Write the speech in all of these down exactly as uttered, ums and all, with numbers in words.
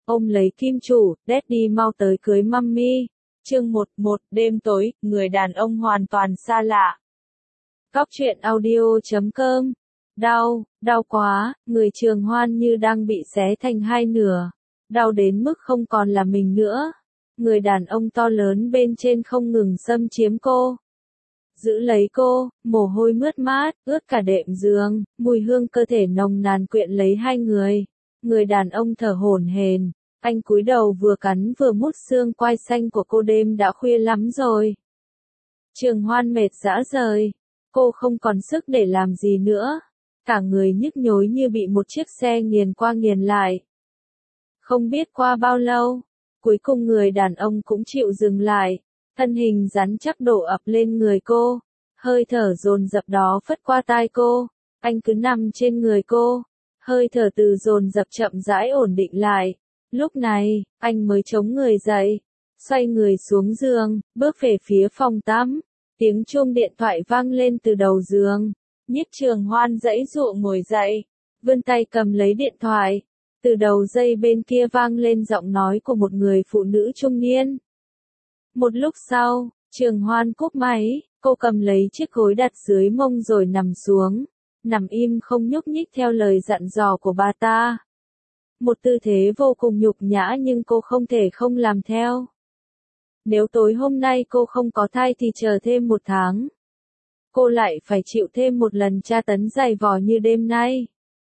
Ôm lấy kim chủ, Daddy mau tới cưới mummy. Chương một một, đêm tối, người đàn ông hoàn toàn xa lạ. Góc truyện audio chấm com. Đau, đau quá, người Trường Hoan như đang bị xé thành hai nửa. Đau đến mức không còn là mình nữa. Người đàn ông to lớn bên trên không ngừng xâm chiếm cô. Giữ lấy cô, mồ hôi mướt mát, ướt cả đệm giường, mùi hương cơ thể nồng nàn quyện lấy hai người. Người đàn ông thở hổn hển, anh cúi đầu vừa cắn vừa mút xương quai xanh của cô, đêm đã khuya lắm rồi. Trường Hoan mệt rã rời, cô không còn sức để làm gì nữa, cả người nhức nhối như bị một chiếc xe nghiền qua nghiền lại. Không biết qua bao lâu, cuối cùng người đàn ông cũng chịu dừng lại. Thân hình rắn chắc đổ ập lên người cô, hơi thở dồn dập đó phất qua tai cô, anh cứ nằm trên người cô, hơi thở từ dồn dập chậm rãi ổn định lại. Lúc này, anh mới chống người dậy, xoay người xuống giường, bước về phía phòng tắm. Tiếng chuông điện thoại vang lên từ đầu giường. Nhiếp Trường Hoan giãy giụa ngồi dậy, vươn tay cầm lấy điện thoại. Từ đầu dây bên kia vang lên giọng nói của một người phụ nữ trung niên. Một lúc sau, Trường Hoan cúp máy, cô cầm lấy chiếc gối đặt dưới mông rồi nằm xuống, nằm im không nhúc nhích theo lời dặn dò của bà ta. Một tư thế vô cùng nhục nhã nhưng cô không thể không làm theo. Nếu tối hôm nay cô không có thai thì chờ thêm một tháng. Cô lại phải chịu thêm một lần tra tấn dày vò như đêm nay.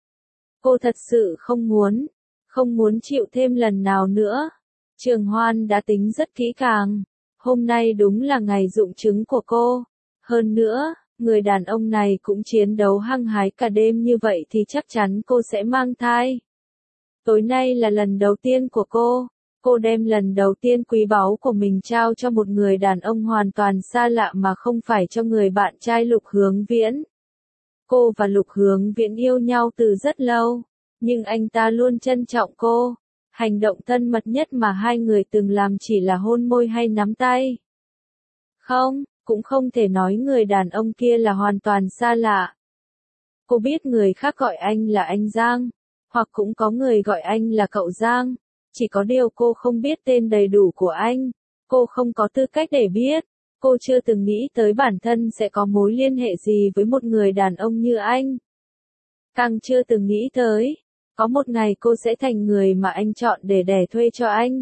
Cô thật sự không muốn, không muốn chịu thêm lần nào nữa. Trường Hoan đã tính rất kỹ càng. Hôm nay đúng là ngày dụng trứng của cô. Hơn nữa, người đàn ông này cũng chiến đấu hăng hái cả đêm như vậy thì chắc chắn cô sẽ mang thai. Tối nay là lần đầu tiên của cô. Cô đem lần đầu tiên quý báu của mình trao cho một người đàn ông hoàn toàn xa lạ mà không phải cho người bạn trai Lục Hướng Viễn. Cô và Lục Hướng Viễn yêu nhau từ rất lâu, nhưng anh ta luôn trân trọng cô. Hành động thân mật nhất mà hai người từng làm chỉ là hôn môi hay nắm tay. Không, cũng không thể nói người đàn ông kia là hoàn toàn xa lạ. Cô biết người khác gọi anh là anh Giang, hoặc cũng có người gọi anh là cậu Giang. Chỉ có điều cô không biết tên đầy đủ của anh. Cô không có tư cách để biết. Cô chưa từng nghĩ tới bản thân sẽ có mối liên hệ gì với một người đàn ông như anh. Càng chưa từng nghĩ tới, có một ngày cô sẽ thành người mà anh chọn để đẻ thuê cho anh.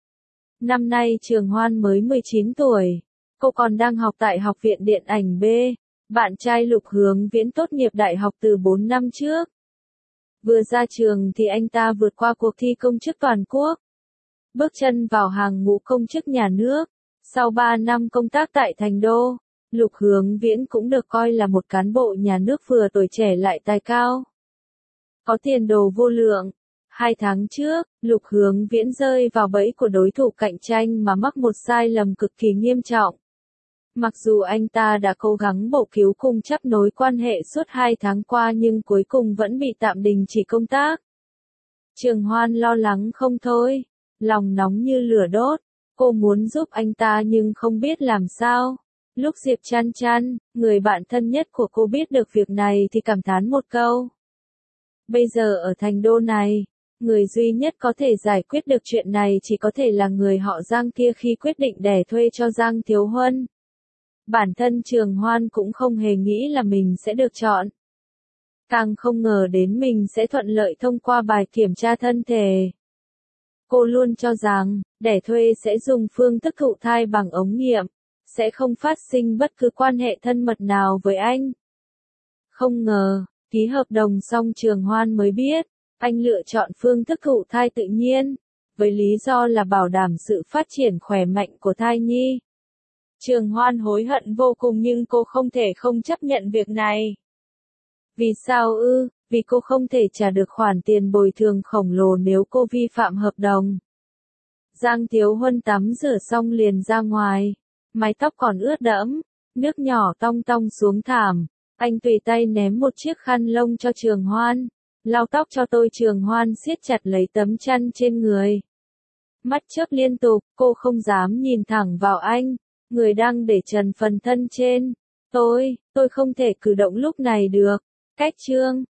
Năm nay Trường Hoan mới mười chín tuổi. Cô còn đang học tại Học viện Điện ảnh B. Bạn trai Lục Hướng Viễn tốt nghiệp đại học từ bốn năm trước. Vừa ra trường thì anh ta vượt qua cuộc thi công chức toàn quốc. Bước chân vào hàng ngũ công chức nhà nước. Sau ba năm công tác tại Thành Đô, Lục Hướng Viễn cũng được coi là một cán bộ nhà nước vừa tuổi trẻ lại tài cao. Có tiền đồ vô lượng. Hai tháng trước, Lục Hướng Viễn rơi vào bẫy của đối thủ cạnh tranh mà mắc một sai lầm cực kỳ nghiêm trọng. Mặc dù anh ta đã cố gắng bổ cứu cùng chấp nối quan hệ suốt hai tháng qua nhưng cuối cùng vẫn bị tạm đình chỉ công tác. Trường Hoan lo lắng không thôi, lòng nóng như lửa đốt. Cô muốn giúp anh ta nhưng không biết làm sao. Lúc Diệp Chăn Chăn, người bạn thân nhất của cô biết được việc này thì cảm thán một câu. Bây giờ ở Thành Đô này, người duy nhất có thể giải quyết được chuyện này chỉ có thể là người họ Giang kia khi quyết định đẻ thuê cho Giang Thiếu Huân. Bản thân Trường Hoan cũng không hề nghĩ là mình sẽ được chọn. Càng không ngờ đến mình sẽ thuận lợi thông qua bài kiểm tra thân thể. Cô luôn cho rằng, đẻ thuê sẽ dùng phương thức thụ thai bằng ống nghiệm, sẽ không phát sinh bất cứ quan hệ thân mật nào với anh. Không ngờ, ký hợp đồng xong Trường Hoan mới biết, anh lựa chọn phương thức thụ thai tự nhiên, với lý do là bảo đảm sự phát triển khỏe mạnh của thai nhi. Trường Hoan hối hận vô cùng nhưng cô không thể không chấp nhận việc này. Vì sao ư? Vì cô không thể trả được khoản tiền bồi thường khổng lồ nếu cô vi phạm hợp đồng. Giang Thiếu Huân tắm rửa xong liền ra ngoài, mái tóc còn ướt đẫm, nước nhỏ tong tong xuống thảm. Anh tùy tay ném một chiếc khăn lông cho Trường Hoan. Lau tóc cho tôi. Trường Hoan siết chặt lấy tấm chăn trên người. Mắt chớp liên tục, cô không dám nhìn thẳng vào anh, người đang để trần phần thân trên. Tôi, tôi không thể cử động lúc này được. Cách chương